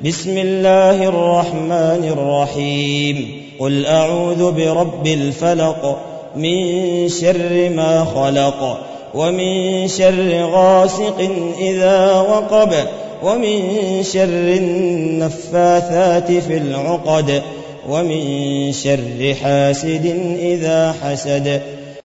بسم الله الرحمن الرحيم قل أعوذ برب الفلق من شر ما خلق ومن شر غاسق إذا وقب ومن شر النفاثات في العقد ومن شر حاسد إذا حسد